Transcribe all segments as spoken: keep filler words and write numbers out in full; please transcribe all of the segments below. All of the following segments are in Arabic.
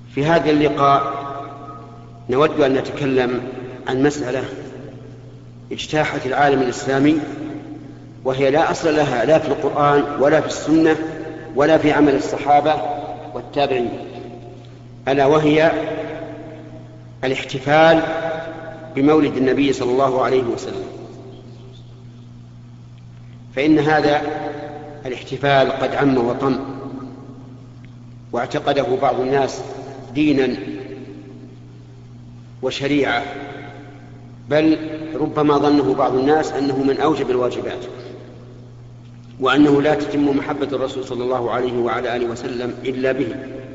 في هذا اللقاء نود أن نتكلم عن مسألة اجتاحت العالم الإسلامي، وهي لا أصل لها لا في القرآن ولا في السنة ولا في عمل الصحابة والتابعين، ألا وهي الاحتفال بمولد النبي صلى الله عليه وسلم. فإن هذا الاحتفال قد عم وطم، واعتقده بعض الناس دينا وشريعة، بل ربما ظنه بعض الناس أنه من أوجب الواجبات، وأنه لا تتم محبة الرسول صلى الله عليه وعلى آله وسلم إلا به.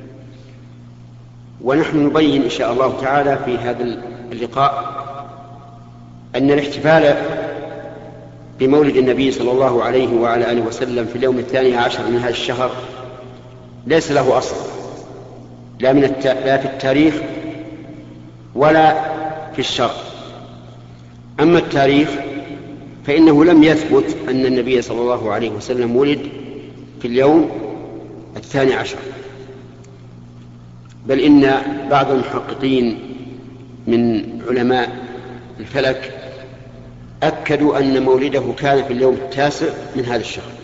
ونحن نبين إن شاء الله تعالى في هذا اللقاء أن الاحتفال بمولد النبي صلى الله عليه وعلى آله وسلم في اليوم الثاني عشر من هذا الشهر ليس له أصل، لا, من الت... لا في التاريخ ولا في الشرع. أما التاريخ فإنه لم يثبت أن النبي صلى الله عليه وسلم ولد في اليوم الثاني عشر، بل إن بعض المحققين من علماء الفلك أكدوا أن مولده كان في اليوم التاسع من هذا الشهر.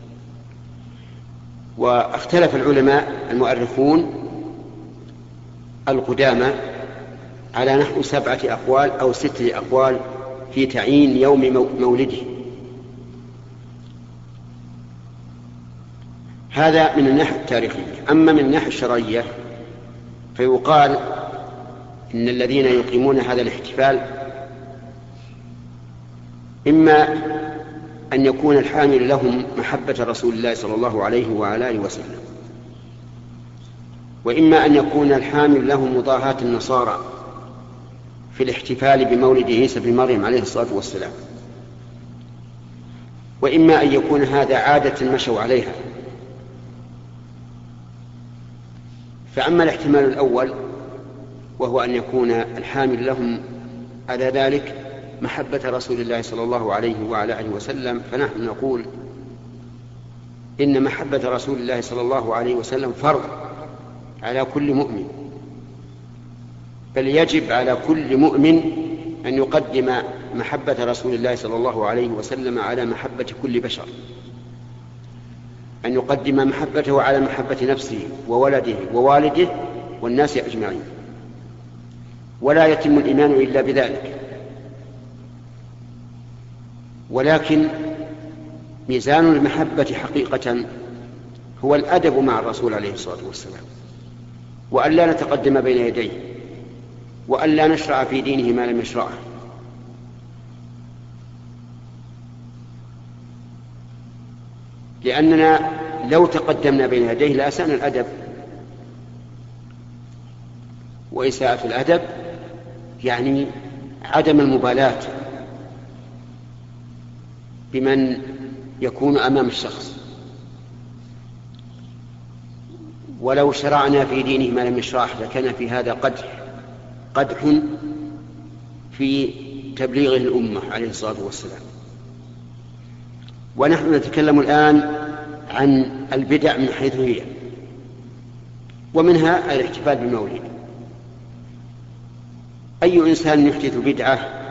واختلف العلماء المؤرخون القدامى على نحو سبعة أقوال أو ستة أقوال في تعيين يوم مولده. هذا من الناحية التاريخية. أما من الناحية الشرعية فيقال إن الذين يقيمون هذا الاحتفال إما أن يكون الحامل لهم محبة رسول الله صلى الله عليه وعلى آله وسلم، وإما أن يكون الحامل لهم مضاهاة النصارى في الاحتفال بمولد عيسى بن مريم عليه الصلاة والسلام، وإما أن يكون هذا عادة مشوا عليها. فأما الاحتمال الأول وهو أن يكون الحامل لهم على ذلك محبة رسول الله صلى الله عليه وعلى آله وسلم، فنحن نقول إن محبة رسول الله صلى الله عليه وسلم فرض على كل مؤمن، بل يجب على كل مؤمن أن يقدم محبة رسول الله صلى الله عليه وسلم على محبة كل بشر، أن يقدم محبته على محبة نفسه وولده ووالده والناس أجمعين، ولا يتم الإيمان إلا بذلك. ولكن ميزان المحبة حقيقة هو الأدب مع الرسول عليه الصلاة والسلام، وأن لا نتقدم بين يديه، وأن لا نشرع في دينه ما لم يشرعه. لأننا لو تقدمنا بين يديه لأسأنا الأدب، وإساءة الأدب يعني عدم المبالاة بمن يكون أمام الشخص. ولو شرعنا في دينه ما لم يشرعه لكان في هذا قدح قدح في تبليغه الأمة عليه الصلاة والسلام. ونحن نتكلم الآن عن البدع من حيث هي، ومنها الاحتفال بالمولد. أي إنسان يحدث بدعة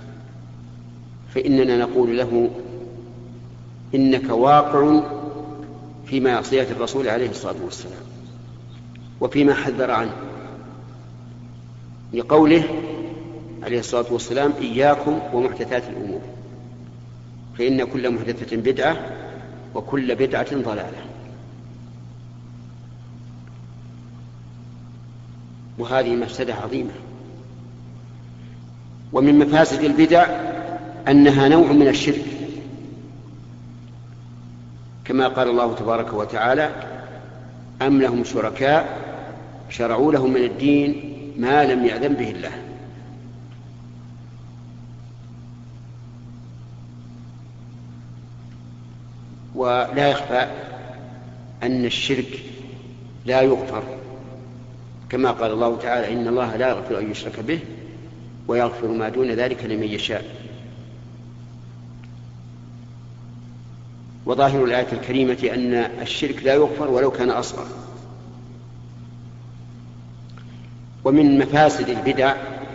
فإننا نقول له إنك واقع في معصية الرسول عليه الصلاة والسلام وفيما حذر عنه، لقوله عليه الصلاة والسلام إياكم ومحدثات الأمور فإن كل محدثة بدعة وكل بدعة ضلالة. وهذه مفسدة عظيمة. ومن مفاسد البدع أنها نوع من الشرك، كما قال الله تبارك وتعالى أم لهم شركاء شرعوا لهم من الدين ما لم يأذن به الله. ولا يخفى أن الشرك لا يغفر، كما قال الله تعالى إن الله لا يغفر أن يشرك به ويغفر ما دون ذلك لمن يشاء. وظاهر الآية الكريمة أن الشرك لا يغفر ولو كان أصغر. ومن مفاسد البدع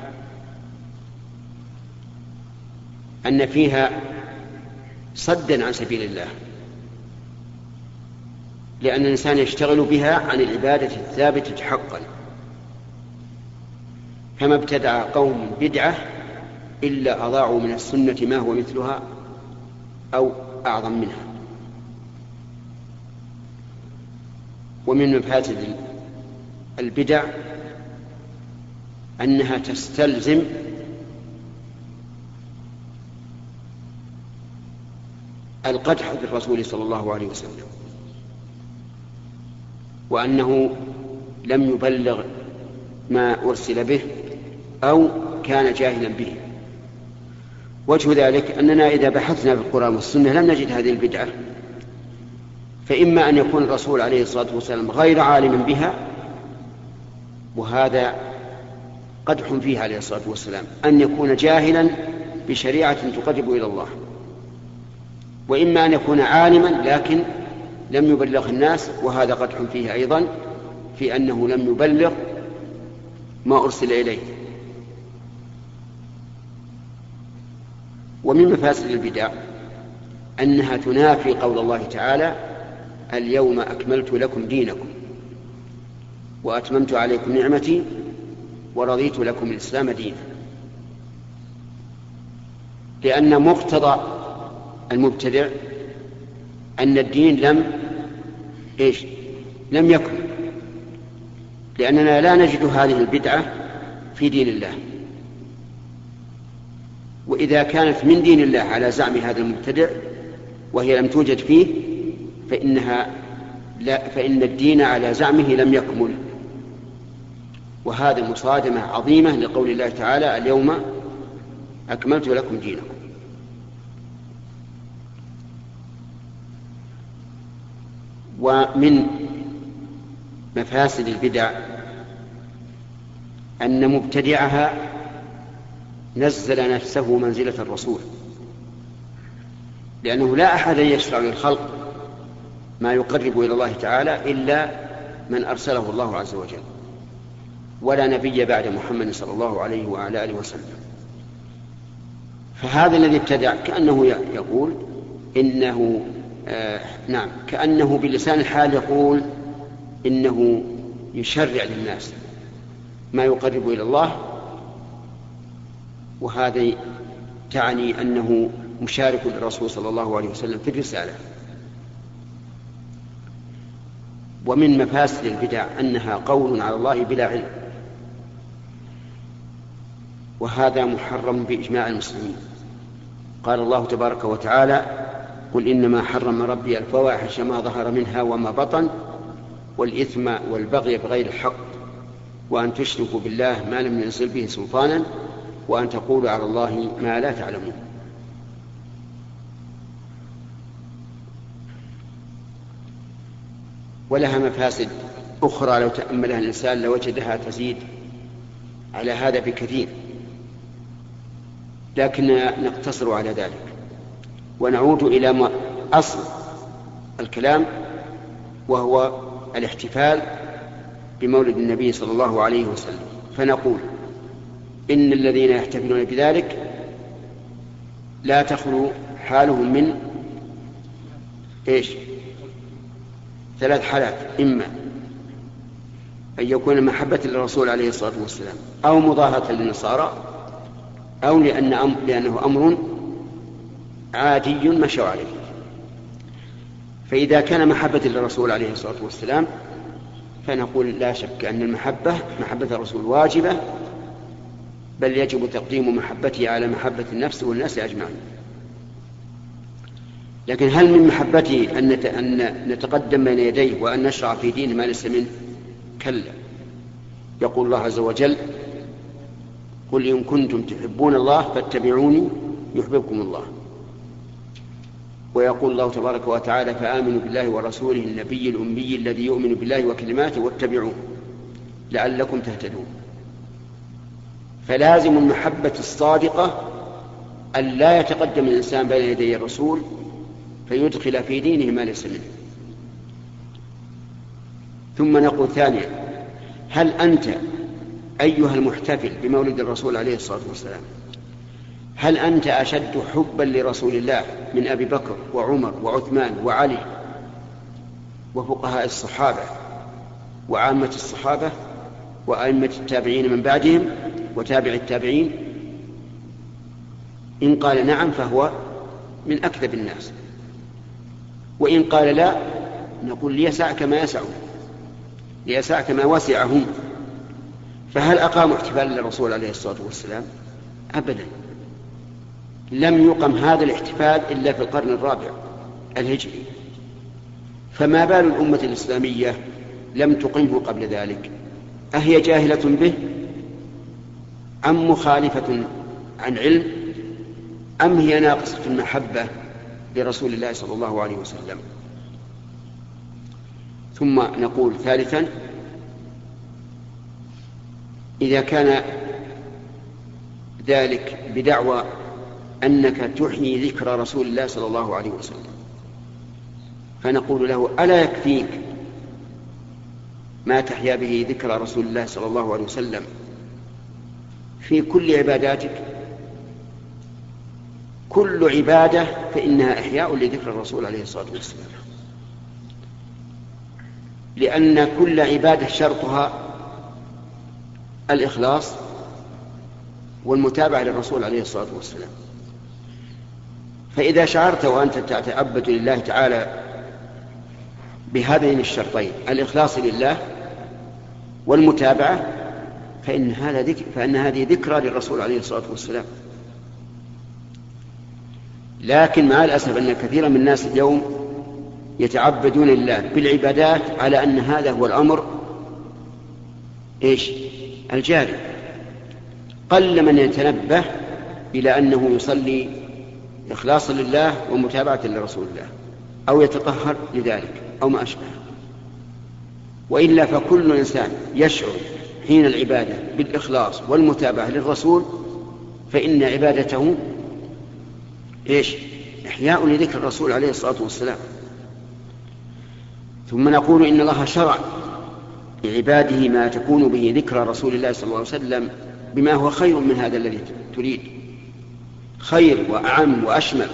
أن فيها صدا عن سبيل الله، لأن الإنسان يشتغل بها عن العبادة الثابتة حقا. فما ابتدع قوم بدعة إلا أضاعوا من السنة ما هو مثلها أو أعظم منها. ومن مفاسد البدع أنها تستلزم القدح بالرسول صلى الله عليه وسلم، وأنه لم يبلغ ما أرسل به أو كان جاهلا به. وجه ذلك أننا إذا بحثنا في القرآن والسنة لم نجد هذه البدعة، فإما أن يكون الرسول عليه الصلاة والسلام غير عالم بها، وهذا قدح فيه عليه الصلاة والسلام، أن يكون جاهلا بشريعة تقرب إلى الله، وإما أن يكون عالما لكن لم يبلغ الناس، وهذا قدح فيه أيضا في أنه لم يبلغ ما أرسل إليه. ومن مفاسد البدع أنها تنافي قول الله تعالى: اليوم أكملت لكم دينكم وأتممت عليكم نعمتي ورضيت لكم الإسلام دينا، لأن مقتضى المبتدع أن الدين لم إيش لم يكن، لأننا لا نجد هذه البدعة في دين الله. وإذا كانت من دين الله على زعم هذا المبتدع وهي لم توجد فيه فإنها لا فإن الدين على زعمه لم يكمل. وهذا مصادمة عظيمة لقول الله تعالى: اليوم أكملت لكم دينكم. ومن مفاسد البدع أن مبتدعها نزل نفسه منزلة الرسول، لأنه لا أحد يشرع للخلق ما يقرب إلى الله تعالى إلا من أرسله الله عز وجل، ولا نبي بعد محمد صلى الله عليه وعلى آله وسلم. فهذا الذي ابتدع كأنه يقول إنه آه نعم كأنه بلسان الحال يقول إنه يشرع للناس ما يقرب إلى الله، وهذا تعني أنه مشارك للرسول صلى الله عليه وسلم في الرسالة. ومن مفاسد البدع أنها قول على الله بلا علم، وهذا محرم بإجماع المسلمين. قال الله تبارك وتعالى: قل إنما حرم ربي الفواحش ما ظهر منها وما بطن والإثم والبغي بغير الحق وأن تشركوا بالله ما لم ينزل به سلطانا وأن تقولوا على الله ما لا تعلمون. ولها مفاسد أخرى لو تأملها الإنسان لوجدها تزيد على هذا بكثير، لكننا نقتصر على ذلك ونعود إلى أصل الكلام، وهو الاحتفال بمولد النبي صلى الله عليه وسلم. فنقول إن الذين يحتفلون بذلك لا تخلو حالهم من إيش؟ ثلاث حالات: إما أن يكون محبة للرسول عليه الصلاة والسلام، أو مضاهاة للنصارى، أو لأن أم... لأنه أمر عادي مشوا عليه. فإذا كان محبة للرسول عليه الصلاة والسلام فنقول لا شك أن المحبة محبة الرسول واجبة، بل يجب تقديم محبته على محبة النفس والناس أجمعين. لكن هل من محبته أن نتقدم بين يديه وأن نشرع في دين ما ليس منه؟ كلا. يقول الله عز وجل: قل إن كنتم تحبون الله فاتبعوني يحببكم الله. ويقول الله تبارك وتعالى: فآمنوا بالله ورسوله النبي الأمي الذي يؤمن بالله وكلماته واتبعوه لعلكم تهتدون. فلازم المحبة الصادقة أن لا يتقدم الإنسان بين يدي الرسول فيدخل في دينه ما ليس منه. ثم نقول ثانيا: هل أنت أيها المحتفل بمولد الرسول عليه الصلاة والسلام، هل أنت أشد حبا لرسول الله من أبي بكر وعمر وعثمان وعلي وفقهاء الصحابة وعامة الصحابة وأئمة التابعين من بعدهم وتابع التابعين؟ إن قال نعم فهو من أكذب الناس، وإن قال لا نقول ليسعك ما يسعهم، ليسعك ما وسعهم. فهل أقاموا احتفالا للرسول عليه الصلاة والسلام؟ أبدا، لم يقم هذا الاحتفال إلا في القرن الرابع الهجري، فما بال الأمة الإسلامية لم تقمه قبل ذلك؟ أهي جاهلة به أم مخالفة عن علم أم هي ناقصة المحبة لرسول الله صلى الله عليه وسلم؟ ثم نقول ثالثا، إذا كان ذلك بدعوى أنك تحيي ذكر رسول الله صلى الله عليه وسلم، فنقول له ألا يكفيك ما تحيا به ذكر رسول الله صلى الله عليه وسلم في كل عباداتك؟ كل عبادة فإنها إحياء لذكر الرسول عليه الصلاة والسلام، لأن كل عبادة شرطها الإخلاص والمتابعة للرسول عليه الصلاة والسلام. فإذا شعرت وأنت تتعبد لله تعالى بهذين الشرطين الإخلاص لله والمتابعة فإن, هذا ذكر فإن هذه ذكرى للرسول عليه الصلاة والسلام. لكن مع الأسف أن كثيرا من الناس اليوم يتعبدون لله بالعبادات على أن هذا هو الأمر إيش الجاري. قل من يتنبه إلى أنه يصلي إخلاصا لله ومتابعة لرسول الله أو يتطهر لذلك أو ما أشبه. وإلا فكل إنسان يشعر حين العبادة بالإخلاص والمتابعة للرسول فإن عبادته إيش إحياء لذكر الرسول عليه الصلاة والسلام. ثم نقول إن الله شرع لعباده ما تكون به ذكر رسول الله صلى الله عليه وسلم بما هو خير من هذا الذي تريد، خير وأعم وأشمل.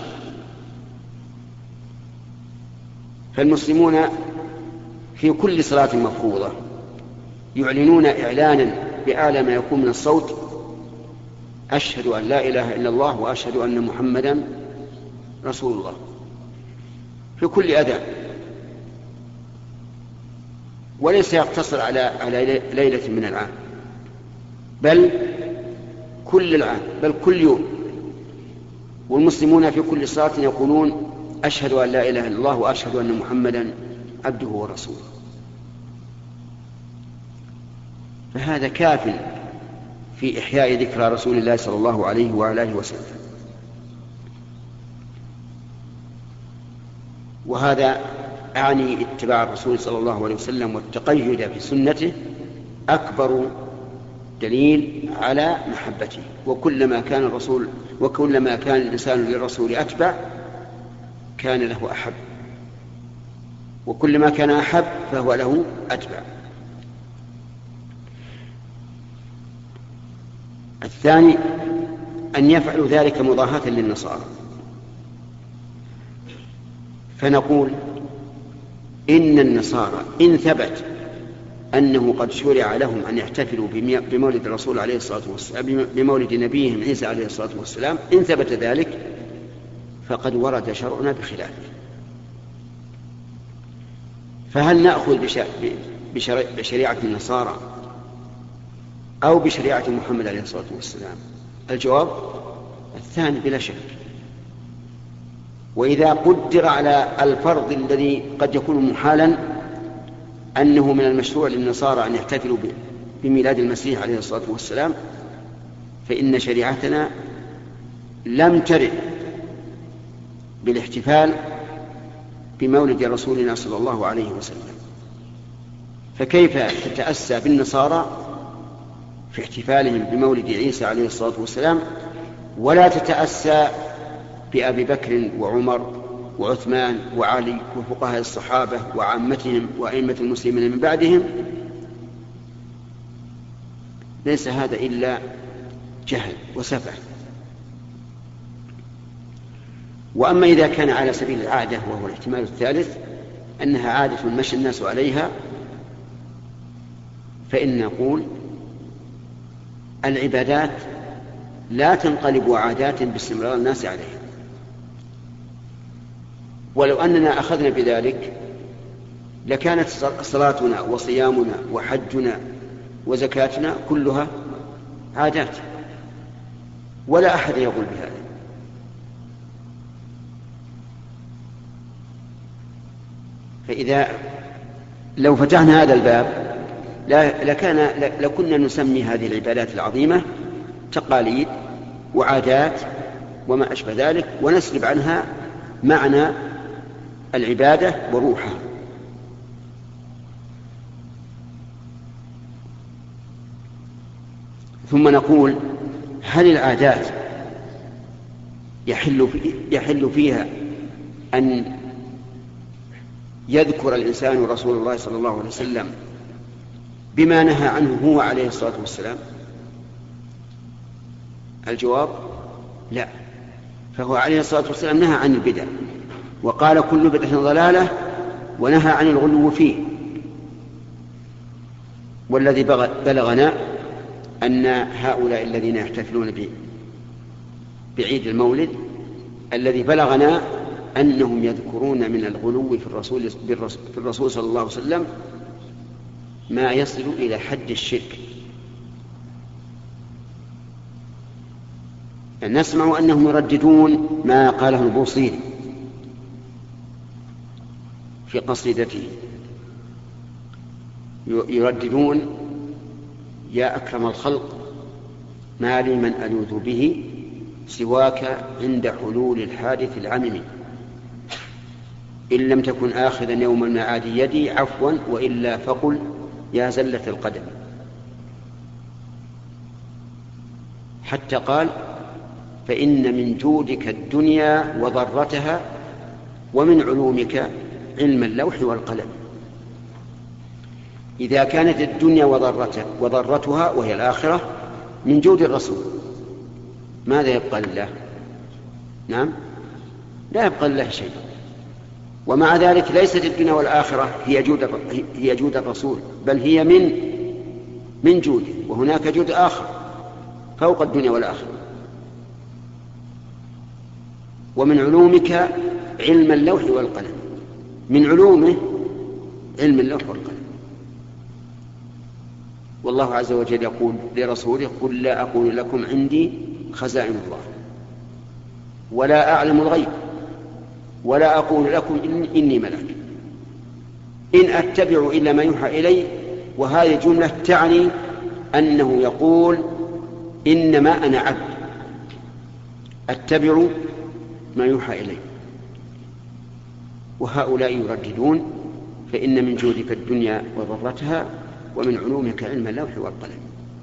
فالمسلمون في كل صلاة مفروضة يعلنون إعلانا بأعلى ما يكون من الصوت أشهد أن لا إله إلا الله وأشهد أن محمدا رسول الله في كل أذان، وليس يقتصر على على ليلة من العام بل كل العام بل كل يوم. والمسلمون في كل صلاة يقولون أشهد أن لا إله إلا الله وأشهد أن محمدا عبده ورسوله. فهذا كاف في إحياء ذكرى رسول الله صلى الله عليه وعلى آله وسلم. وهذا أعني اتباع الرسول صلى الله عليه وسلم والتقيد في سنته أكبر دليل على محبته. وكلما كان الرسول وكلما كان الإنسان للرسول أتبع كان له أحب، وكلما كان أحب فهو له أتبع. الثاني أن يفعلوا ذلك مضاهاة للنصارى، فنقول إن النصارى إن ثبت أنه قد شرع لهم أن يحتفلوا بمولد الرسول عليه الصلاة والسلام بمولد نبيهم عيسى عليه الصلاة والسلام، إن ثبت ذلك فقد ورد شرعنا بخلافه. فهل نأخذ بشريعة النصارى أو بشريعة محمد عليه الصلاة والسلام؟ الجواب الثاني بلا شك. وإذا قدر على الفرض الذي قد يكون محالا أنه من المشروع للنصارى أن يحتفلوا بميلاد المسيح عليه الصلاة والسلام، فإن شريعتنا لم ترد بالاحتفال بمولد رسولنا صلى الله عليه وسلم. فكيف تتأسى بالنصارى في احتفالهم بمولد عيسى عليه الصلاة والسلام ولا تتأسى بأبي بكر وعمر وعثمان وعلي وفقهاء الصحابة وعامتهم وأئمة المسلمين من بعدهم ليس هذا إلا جهل وسفه. وأما إذا كان على سبيل العادة وهو الاحتمال الثالث أنها عادة مشى الناس عليها، فإن نقول العبادات لا تنقلب عادات باستمرار الناس عليها. ولو أننا أخذنا بذلك لكانت صلاتنا وصيامنا وحجنا وزكاتنا كلها عادات، ولا أحد يقول بهذا. فإذا لو فتحنا هذا الباب لكان لكنا نسمي هذه العبادات العظيمة تقاليد وعادات وما أشبه ذلك، ونسلب عنها معنى العبادة وروحها. ثم نقول هل العادات يحل, في يحل فيها أن يذكر الإنسان رسول الله صلى الله عليه وسلم بما نهى عنه هو عليه الصلاة والسلام؟ الجواب لا. فهو عليه الصلاة والسلام نهى عن البدع وقال كل بدعة ضلالة ونهى عن الغلو فيه. والذي بلغنا أن هؤلاء الذين يحتفلون بعيد المولد الذي بلغنا أنهم يذكرون من الغلو في الرسول, في الرسول صلى الله عليه وسلم ما يصل إلى حد الشرك. يعني نسمع أنهم يرددون ما قاله البوصيري في قصيدته، يرددون يا أكرم الخلق ما لي من ألوذ به سواك عند حلول الحادث العمم، إن لم تكن آخذا يوم المعاد يدي عفوا وإلا فقل يا زلة القدم. حتى قال فإن من جودك الدنيا وضرتها ومن علومك علم اللوح والقلم. إذا كانت الدنيا وضرتها وهي الآخرة من جود الرسول ماذا يبقى لله؟ نعم لا يبقى لله شيء. ومع ذلك ليست الدنيا والآخرة هي جود, هي جود الرسول، بل هي من من جوده، وهناك جود آخر فوق الدنيا والآخرة. ومن علومك علم اللوح والقلم، من علومه علم اللوح والقلم. والله عز وجل يقول لرسوله قل لا أقول لكم عندي خزائن الله ولا أعلم الغيب ولا أقول لكم إني ملك إن أتبع إلا ما يوحى إلي. وهذه جملة تعني أنه يقول إنما أنا عبد أتبع ما يوحى إلي. وهؤلاء يرددون فإن من جودك الدنيا وضرتها ومن علومك علم اللوح والقلم.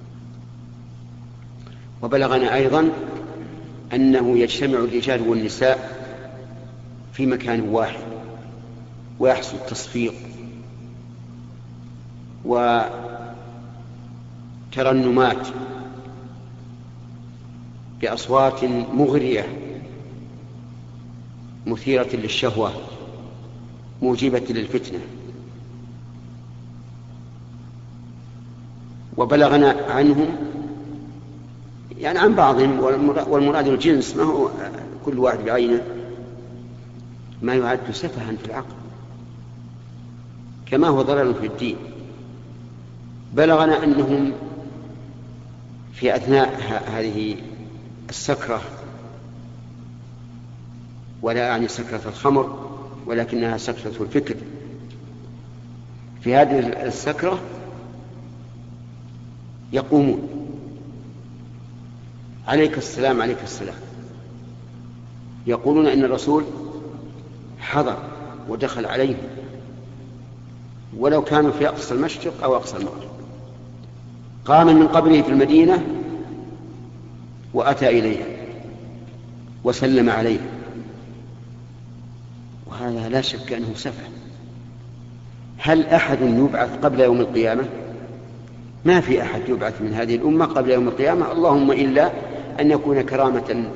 وبلغنا أيضا أنه يجتمع الرجال والنساء في مكان واحد ويحصل تصفيق وترنمات بأصوات مغرية مثيرة للشهوة موجبة للفتنة. وبلغنا عنهم يعني عن بعضهم، والمراد الجنس ما هو كل واحد بعينه، ما يعد سفها في العقل كما هو ضرر في الدين. بلغنا أنهم في أثناء هذه السكرة، ولا أعني سكرة الخمر ولكنها سكرة الفكر، في هذه السكرة يقومون عليك السلام عليك السلام، يقولون إن الرسول حضر ودخل عليهم ولو كانوا في أقصى المشرق أو أقصى المغرب، قام من قبره في المدينة وأتى إليها وسلم عليها. وهذا لا شك أنه سفه. هل أحد يبعث قبل يوم القيامة؟ ما في أحد يبعث من هذه الأمة قبل يوم القيامة، اللهم إلا أن يكون كرامة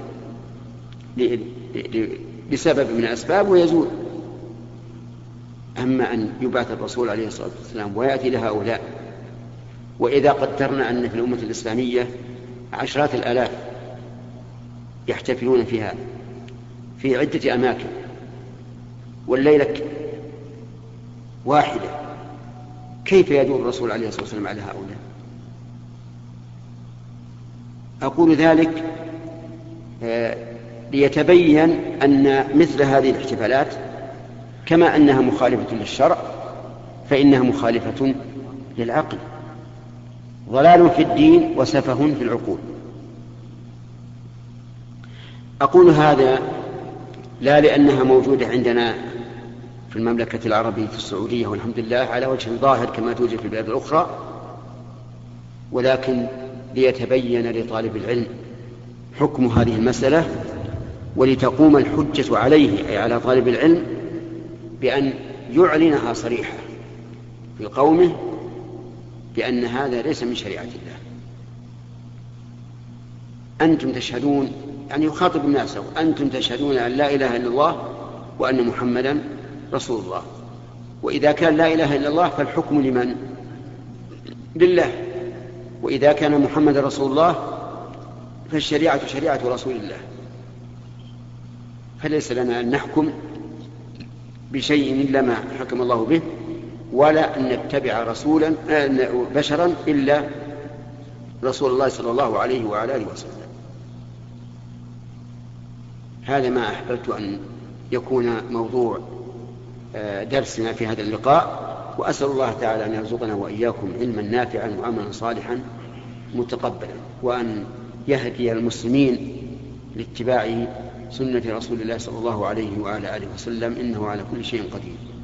لسبب من الأسباب ويزول. أما أن يبعث الرسول عليه الصلاة والسلام ويأتي لهؤلاء، وإذا قدرنا أن في الأمة الإسلامية عشرات الآلاف يحتفلون فيها في عدة أماكن والليلة واحدة، كيف يدور الرسول عليه الصلاة والسلام على هؤلاء؟ أقول ذلك ليتبين أن مثل هذه الاحتفالات كما أنها مخالفة للشرع فإنها مخالفة للعقل، ضلال في الدين وسفه في العقول. أقول هذا لا لأنها موجودة عندنا في المملكة العربية في السعودية والحمد لله على وجه ظاهر كما توجد في البلاد الأخرى، ولكن ليتبين لطالب العلم حكم هذه المسألة، ولتقوم الحجة عليه أي على طالب العلم بأن يعلنها صريحة في قومه بأن هذا ليس من شريعة الله. أنتم تشهدون، يعني يخاطب الناس، أنتم تشهدون أن لا إله إلا الله وأن محمدا رسول الله، وإذا كان لا إله إلا الله فالحكم لمن؟ لله، وإذا كان محمد رسول الله فالشريعة شريعة رسول الله، فليس لنا أن نحكم بشيء إلا ما حكم الله به، ولا أن نتبع رسولا بشرا إلا رسول الله صلى الله عليه وعلى آله وسلم. هذا ما أحببت أن يكون موضوع درسنا في هذا اللقاء، وأسأل الله تعالى أن يرزقنا وإياكم علما نافعا وعملا صالحا متقبلا، وأن يهدي المسلمين لاتباع سنة رسول الله صلى الله عليه وعلى آله وسلم، إنه على كل شيء قدير.